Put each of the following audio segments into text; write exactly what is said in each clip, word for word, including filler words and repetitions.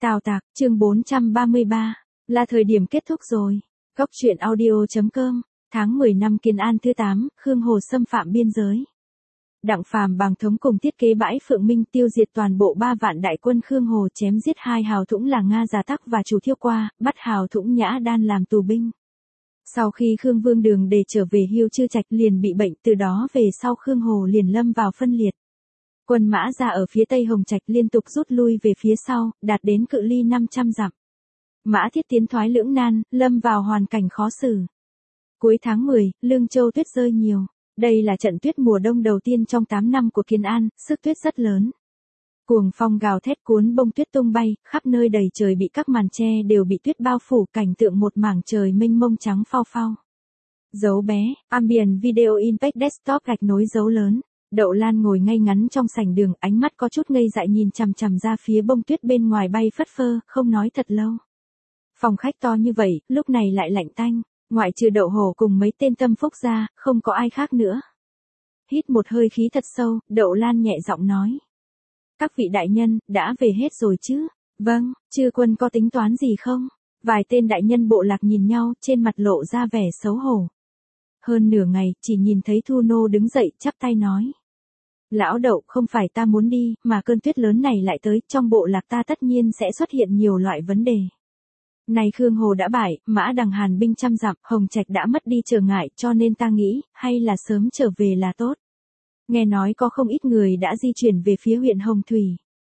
Tào Tạc, chương bốn trăm ba mươi ba, là thời điểm kết thúc rồi. Góc truyện audio.com, tháng mười năm Kiến An thứ tám, Khương Hồ xâm phạm biên giới. Đặng Phàm bằng thống cùng thiết kế bãi Phượng Minh tiêu diệt toàn bộ ba vạn đại quân Khương Hồ, chém giết hai hào thũng là Nga Già Tắc và Chủ Thiêu Qua, bắt hào thũng Nhã Đan làm tù binh. Sau khi Khương Vương Đường để trở về Hiêu Chư Trạch liền bị bệnh, từ đó về sau Khương Hồ liền lâm vào phân liệt. Quân Mã Ra ở phía Tây Hồng Trạch liên tục rút lui về phía sau, đạt đến cự ly năm trăm dặm. Mã Thiết tiến thoái lưỡng nan, lâm vào hoàn cảnh khó xử. Cuối tháng mười, Lương Châu tuyết rơi nhiều. Đây là trận tuyết mùa đông đầu tiên trong tám năm của Kiến An, sức tuyết rất lớn. Cuồng phong gào thét cuốn bông tuyết tung bay, khắp nơi đầy trời bị các màn tre đều bị tuyết bao phủ, cảnh tượng một mảng trời mênh mông trắng phao phao. Dấu bé, Ambient Video Impact Desktop gạch nối dấu lớn. Đậu Lan ngồi ngay ngắn trong sảnh đường, ánh mắt có chút ngây dại nhìn chằm chằm ra phía bông tuyết bên ngoài bay phất phơ, không nói thật lâu. Phòng khách to như vậy, lúc này lại lạnh tanh, ngoại trừ Đậu Hổ cùng mấy tên tâm phúc ra, không có ai khác nữa. Hít một hơi khí thật sâu, Đậu Lan nhẹ giọng nói. Các vị đại nhân, đã về hết rồi chứ? Vâng, chư quân có tính toán gì không? Vài tên đại nhân bộ lạc nhìn nhau, trên mặt lộ ra vẻ xấu hổ. Hơn nửa ngày, chỉ nhìn thấy Thu Nô đứng dậy, chắp tay nói. Lão Đậu, không phải ta muốn đi, mà cơn tuyết lớn này lại tới, trong bộ lạc ta tất nhiên sẽ xuất hiện nhiều loại vấn đề. Này Khương Hồ đã bại, Mã Đằng hàn binh trăm dặm, Hồng Trạch đã mất đi trở ngại, cho nên ta nghĩ, hay là sớm trở về là tốt. Nghe nói có không ít người đã di chuyển về phía huyện Hồng Thủy.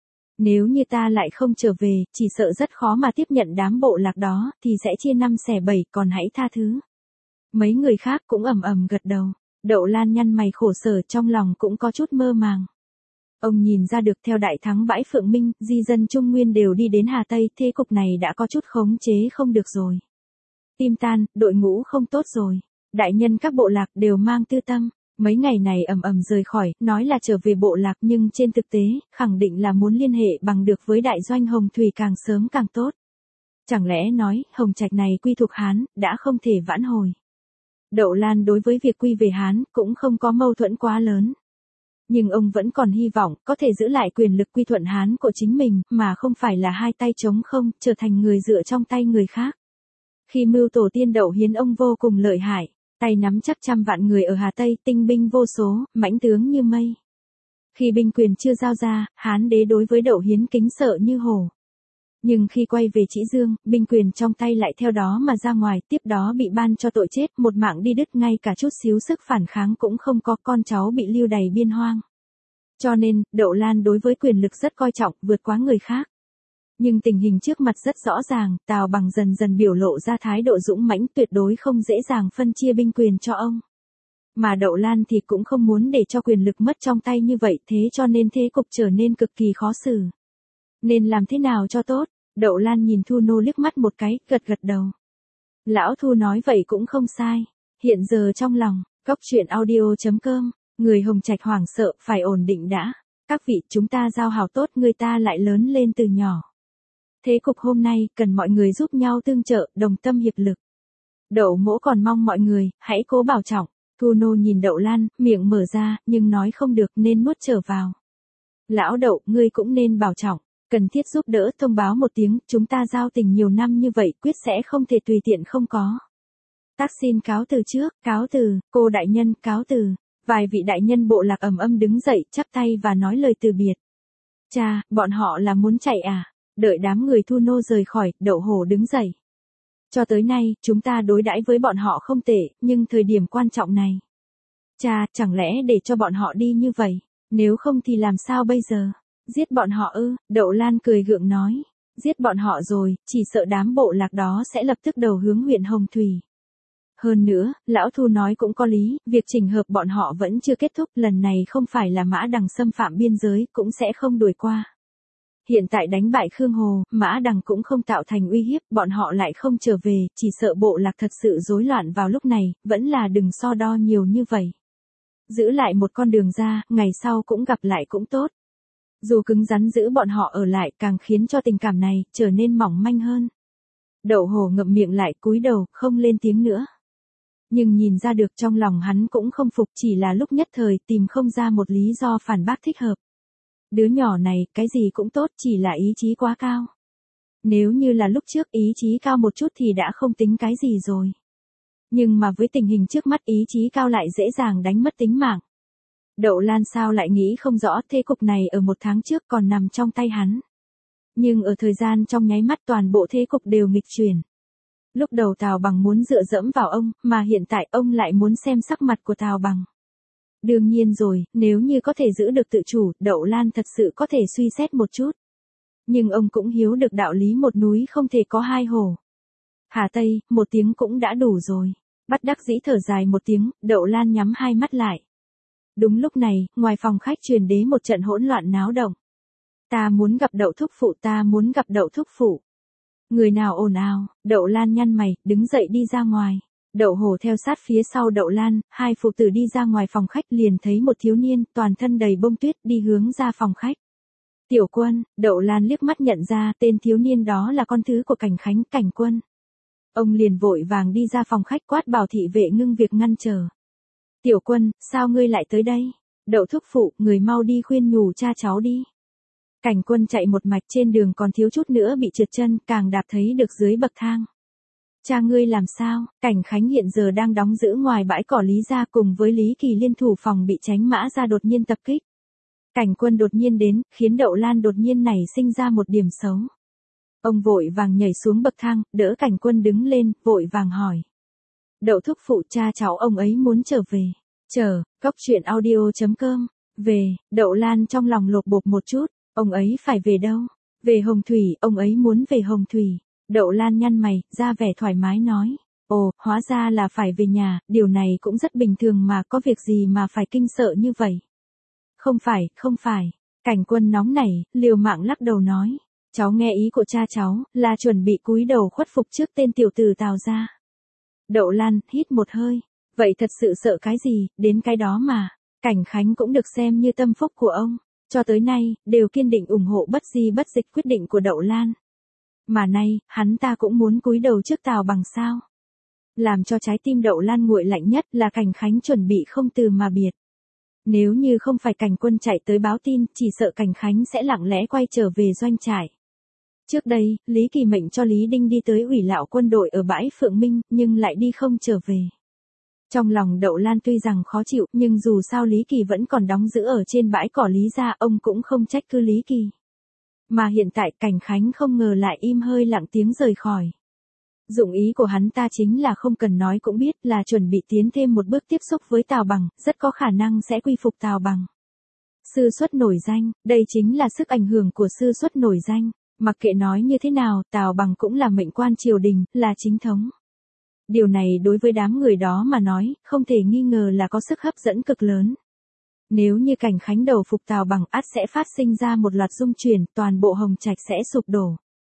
Nếu như ta lại không trở về, chỉ sợ rất khó mà tiếp nhận đám bộ lạc đó, thì sẽ chia năm xẻ bảy, còn hãy tha thứ. Mấy người khác cũng ầm ầm gật đầu. Đậu Lan nhăn mày khổ sở, trong lòng cũng có chút mơ màng. Ông nhìn ra được theo đại thắng bãi Phượng Minh, di dân Trung Nguyên đều đi đến Hà Tây, thế cục này đã có chút khống chế không được rồi. Tim tan, đội ngũ không tốt rồi. Đại nhân các bộ lạc đều mang tư tâm. Mấy ngày này ầm ầm rời khỏi, nói là trở về bộ lạc nhưng trên thực tế, khẳng định là muốn liên hệ bằng được với đại doanh Hồng Thủy càng sớm càng tốt. Chẳng lẽ nói, Hồng Trạch này quy thuộc Hán, đã không thể vãn hồi. Đậu Lan đối với việc quy về Hán cũng không có mâu thuẫn quá lớn. Nhưng ông vẫn còn hy vọng có thể giữ lại quyền lực quy thuận Hán của chính mình, mà không phải là hai tay trống không, trở thành người dựa trong tay người khác. Khi mưu tổ tiên Đậu Hiến ông vô cùng lợi hại, tay nắm chắc trăm vạn người ở Hà Tây, tinh binh vô số, mãnh tướng như mây. Khi binh quyền chưa giao ra, Hán đế đối với Đậu Hiến kính sợ như hổ. Nhưng khi quay về Trĩ Dương, binh quyền trong tay lại theo đó mà ra ngoài, tiếp đó bị ban cho tội chết, một mạng đi đứt, ngay cả chút xíu sức phản kháng cũng không có, con cháu bị lưu đày biên hoang. Cho nên, Đậu Lan đối với quyền lực rất coi trọng, vượt quá người khác. Nhưng tình hình trước mặt rất rõ ràng, Tào Bằng dần dần biểu lộ ra thái độ dũng mãnh, tuyệt đối không dễ dàng phân chia binh quyền cho ông. Mà Đậu Lan thì cũng không muốn để cho quyền lực mất trong tay như vậy, thế cho nên thế cục trở nên cực kỳ khó xử. Nên làm thế nào cho tốt? Đậu Lan nhìn Thu Nô liếc mắt một cái, gật gật đầu. Lão Thu nói vậy cũng không sai. Hiện giờ trong lòng, góc truyện audio.com, người Hồng Trạch hoảng sợ, phải ổn định đã. Các vị, chúng ta giao hảo tốt, người ta lại lớn lên từ nhỏ. Thế cục hôm nay, cần mọi người giúp nhau tương trợ, đồng tâm hiệp lực. Đậu Mỗ còn mong mọi người, hãy cố bảo trọng. Thu Nô nhìn Đậu Lan, miệng mở ra, nhưng nói không được nên nuốt trở vào. Lão Đậu, ngươi cũng nên bảo trọng. Cần thiết giúp đỡ thông báo một tiếng, chúng ta giao tình nhiều năm như vậy, quyết sẽ không thể tùy tiện không có. Tác xin cáo từ trước, cáo từ, cô đại nhân, cáo từ. Vài vị đại nhân bộ lạc ầm ầm đứng dậy, chắp tay và nói lời từ biệt. Cha, bọn họ là muốn chạy à? Đợi đám người Thu Nô rời khỏi, Đậu Hổ đứng dậy. Cho tới nay, chúng ta đối đãi với bọn họ không tệ, nhưng thời điểm quan trọng này. Cha, chẳng lẽ để cho bọn họ đi như vậy? Nếu không thì làm sao bây giờ? Giết bọn họ ư? Đậu Lan cười gượng nói. Giết bọn họ rồi, chỉ sợ đám bộ lạc đó sẽ lập tức đầu hướng huyện Hồng Thủy. Hơn nữa, Lão Thu nói cũng có lý, việc chỉnh hợp bọn họ vẫn chưa kết thúc, lần này không phải là Mã Đằng xâm phạm biên giới, cũng sẽ không đuổi qua. Hiện tại đánh bại Khương Hồ, Mã Đằng cũng không tạo thành uy hiếp, bọn họ lại không trở về, chỉ sợ bộ lạc thật sự rối loạn vào lúc này, vẫn là đừng so đo nhiều như vậy. Giữ lại một con đường ra, ngày sau cũng gặp lại cũng tốt. Dù cứng rắn giữ bọn họ ở lại càng khiến cho tình cảm này trở nên mỏng manh hơn. Đậu Hổ ngậm miệng lại, cúi đầu, không lên tiếng nữa. Nhưng nhìn ra được trong lòng hắn cũng không phục, chỉ là lúc nhất thời tìm không ra một lý do phản bác thích hợp. Đứa nhỏ này, cái gì cũng tốt, chỉ là ý chí quá cao. Nếu như là lúc trước ý chí cao một chút thì đã không tính cái gì rồi. Nhưng mà với tình hình trước mắt ý chí cao lại dễ dàng đánh mất tính mạng. Đậu Lan sao lại nghĩ không rõ thế cục này ở một tháng trước còn nằm trong tay hắn. Nhưng ở thời gian trong nháy mắt toàn bộ thế cục đều nghịch chuyển. Lúc đầu Tào Bằng muốn dựa dẫm vào ông, mà hiện tại ông lại muốn xem sắc mặt của Tào Bằng. Đương nhiên rồi, nếu như có thể giữ được tự chủ, Đậu Lan thật sự có thể suy xét một chút. Nhưng ông cũng hiểu được đạo lý một núi không thể có hai hổ. Hà Tây, một tiếng cũng đã đủ rồi. Bất đắc dĩ thở dài một tiếng, Đậu Lan nhắm hai mắt lại. Đúng lúc này, ngoài phòng khách truyền đến một trận hỗn loạn náo động. Ta muốn gặp Đậu thúc phụ, ta muốn gặp Đậu thúc phụ. Người nào ồn ào, Đậu Lan nhăn mày, đứng dậy đi ra ngoài. Đậu Hổ theo sát phía sau Đậu Lan, hai phụ tử đi ra ngoài phòng khách liền thấy một thiếu niên, toàn thân đầy bông tuyết đi hướng ra phòng khách. Tiểu Quân, Đậu Lan liếc mắt nhận ra tên thiếu niên đó là con thứ của Cảnh Khánh, Cảnh Quân. Ông liền vội vàng đi ra phòng khách quát bảo thị vệ ngưng việc ngăn trở. Tiểu Quân, sao ngươi lại tới đây? Đậu thúc phụ, người mau đi khuyên nhủ cha cháu đi. Cảnh Quân chạy một mạch trên đường còn thiếu chút nữa bị trượt chân, càng đạp thấy được dưới bậc thang. Cha ngươi làm sao? Cảnh Khánh hiện giờ đang đóng giữ ngoài bãi cỏ Lý gia cùng với Lý Kỳ liên thủ phòng bị Tránh Mã Gia đột nhiên tập kích. Cảnh Quân đột nhiên đến, khiến Đậu Lan đột nhiên nảy sinh ra một điểm xấu. Ông vội vàng nhảy xuống bậc thang, đỡ Cảnh Quân đứng lên, vội vàng hỏi. Đậu thúc phụ, cha cháu ông ấy muốn trở về. Chờ, góc truyện audio chấm com. Về, Đậu Lan trong lòng lột bột một chút, ông ấy phải về đâu? Về Hồng Thủy, ông ấy muốn về Hồng Thủy. Đậu Lan nhăn mày, ra vẻ thoải mái nói. Ồ, hóa ra là phải về nhà, điều này cũng rất bình thường mà, có việc gì mà phải kinh sợ như vậy? Không phải, không phải. Cảnh Quân nóng nảy, liều mạng lắc đầu nói. Cháu nghe ý của cha cháu, là chuẩn bị cúi đầu khuất phục trước tên tiểu tử Tào gia. Đậu Lan, hít một hơi. Vậy thật sự sợ cái gì, đến cái đó mà. Cảnh Khánh cũng được xem như tâm phúc của ông. Cho tới nay, đều kiên định ủng hộ bất di bất dịch quyết định của Đậu Lan. Mà nay, hắn ta cũng muốn cúi đầu trước Tào Bằng sao. Làm cho trái tim Đậu Lan nguội lạnh nhất là Cảnh Khánh chuẩn bị không từ mà biệt. Nếu như không phải Cảnh Quân chạy tới báo tin, chỉ sợ Cảnh Khánh sẽ lặng lẽ quay trở về doanh trại. Trước đây, Lý Kỳ mệnh cho Lý Đinh đi tới ủy lạo quân đội ở bãi Phượng Minh, nhưng lại đi không trở về. Trong lòng Đậu Lan tuy rằng khó chịu, nhưng dù sao Lý Kỳ vẫn còn đóng giữ ở trên bãi cỏ Lý gia, ông cũng không trách cứ Lý Kỳ. Mà hiện tại Cảnh Khánh không ngờ lại im hơi lặng tiếng rời khỏi. Dụng ý của hắn ta chính là không cần nói cũng biết là chuẩn bị tiến thêm một bước tiếp xúc với Tào Bằng, rất có khả năng sẽ quy phục Tào Bằng. Sư xuất nổi danh, đây chính là sức ảnh hưởng của sư xuất nổi danh. Mặc kệ nói như thế nào, Tào Bằng cũng là mệnh quan triều đình, là chính thống. Điều này đối với đám người đó mà nói, không thể nghi ngờ là có sức hấp dẫn cực lớn. Nếu như Cảnh Khánh đầu phục Tào Bằng, ắt sẽ phát sinh ra một loạt dung chuyển, toàn bộ Hồng Trạch sẽ sụp đổ.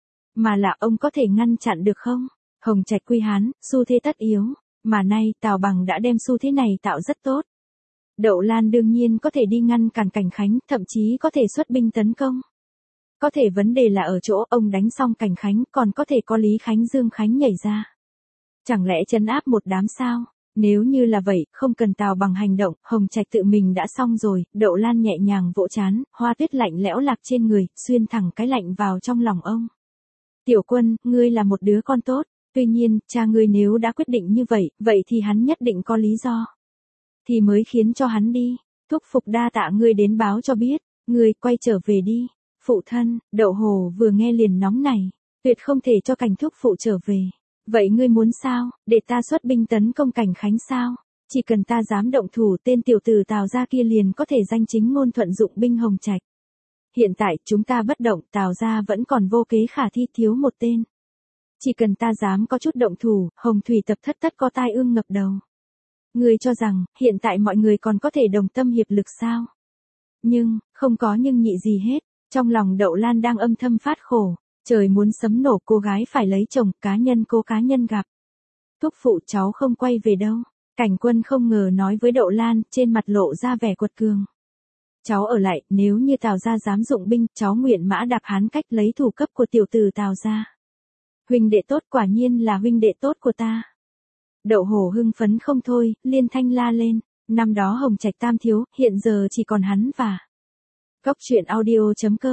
Mà là ông có thể ngăn chặn được không? Hồng Trạch quy hán, xu thế tất yếu, mà nay Tào Bằng đã đem xu thế này tạo rất tốt. Đậu Lan đương nhiên có thể đi ngăn cản Cảnh Khánh, thậm chí có thể xuất binh tấn công. Có thể vấn đề là ở chỗ ông đánh xong Cảnh Khánh, còn có thể có Lý Khánh Dương Khánh nhảy ra. Chẳng lẽ trấn áp một đám sao? Nếu như là vậy, không cần Tào Bằng hành động, Hồng Trạch tự mình đã xong rồi. Đậu Lan nhẹ nhàng vỗ trán, hoa tuyết lạnh lẽo lạc trên người, xuyên thẳng cái lạnh vào trong lòng ông. Tiểu Quân, ngươi là một đứa con tốt, tuy nhiên, cha ngươi nếu đã quyết định như vậy, vậy thì hắn nhất định có lý do. Thì mới khiến cho hắn đi. Thúc phục đa tạ ngươi đến báo cho biết, ngươi quay trở về đi. Phụ thân, Đậu Hồ vừa nghe liền nóng này, tuyệt không thể cho Cảnh thúc phụ trở về. Vậy ngươi muốn sao, để ta xuất binh tấn công Cảnh Khánh sao? Chỉ cần ta dám động thủ, tên tiểu tử Tào gia kia liền có thể danh chính ngôn thuận dụng binh Hồng Trạch. Hiện tại chúng ta bất động, Tào gia vẫn còn vô kế khả thi, thiếu một tên. Chỉ cần ta dám có chút động thủ, Hồng Thủy tập thất tất có tai ương ngập đầu. Ngươi cho rằng, hiện tại mọi người còn có thể đồng tâm hiệp lực sao? Nhưng, không có nhưng nhị gì hết. Trong lòng Đậu Lan đang âm thầm phát khổ. Trời muốn sấm nổ, cô gái phải lấy chồng, cá nhân cô cá nhân gặp. Thúc phụ, cháu không quay về đâu. Cảnh Quân không ngờ nói với Đậu Lan, trên mặt lộ ra vẻ quật cường. Cháu ở lại, nếu như Tào gia dám dụng binh, cháu nguyện mã đạp hán cách lấy thủ cấp của tiểu tử Tào gia. Huynh đệ tốt, quả nhiên là huynh đệ tốt của ta. Đậu Hổ hưng phấn không thôi, liên thanh la lên. Năm đó Hồng Trạch tam thiếu, hiện giờ chỉ còn hắn và. Góc truyện audio chấm com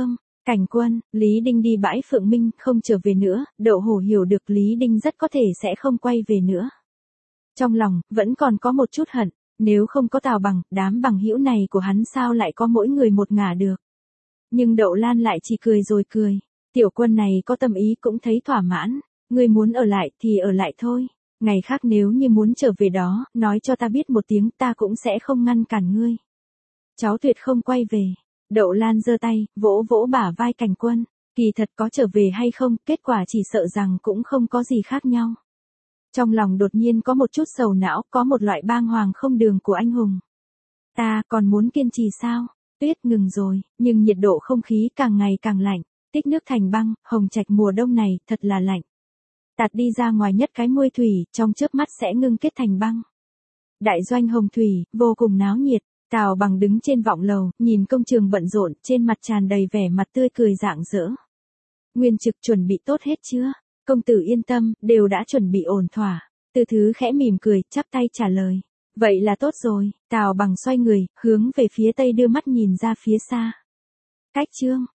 Cảnh Quân, Lý Đinh đi bãi Phượng Minh, không trở về nữa, Đậu Hổ hiểu được Lý Đinh rất có thể sẽ không quay về nữa. Trong lòng, vẫn còn có một chút hận, nếu không có Tào Bằng, đám bằng hữu này của hắn sao lại có mỗi người một ngả được. Nhưng Đậu Lan lại chỉ cười rồi cười, tiểu Quân này có tâm ý cũng thấy thỏa mãn, ngươi muốn ở lại thì ở lại thôi, ngày khác nếu như muốn trở về đó, nói cho ta biết một tiếng ta cũng sẽ không ngăn cản ngươi. Cháu tuyệt không quay về. Đậu Lan giơ tay, vỗ vỗ bả vai Cảnh Quân, kỳ thật có trở về hay không, kết quả chỉ sợ rằng cũng không có gì khác nhau. Trong lòng đột nhiên có một chút sầu não, có một loại bang hoàng không đường của anh hùng. Ta còn muốn kiên trì sao? Tuyết ngừng rồi, nhưng nhiệt độ không khí càng ngày càng lạnh, tích nước thành băng, Hồng Trạch mùa đông này thật là lạnh. Tạt đi ra ngoài nhất cái muôi thủy, trong chớp mắt sẽ ngưng kết thành băng. Đại doanh Hồng Thủy, vô cùng náo nhiệt. Tào Bằng đứng trên vọng lầu, nhìn công trường bận rộn, trên mặt tràn đầy vẻ mặt tươi cười rạng rỡ. Nguyên Trực chuẩn bị tốt hết chưa? Công tử yên tâm, đều đã chuẩn bị ổn thỏa. Từ Thứ khẽ mỉm cười, chắp tay trả lời. Vậy là tốt rồi. Tào Bằng xoay người, hướng về phía tây đưa mắt nhìn ra phía xa. Cách chương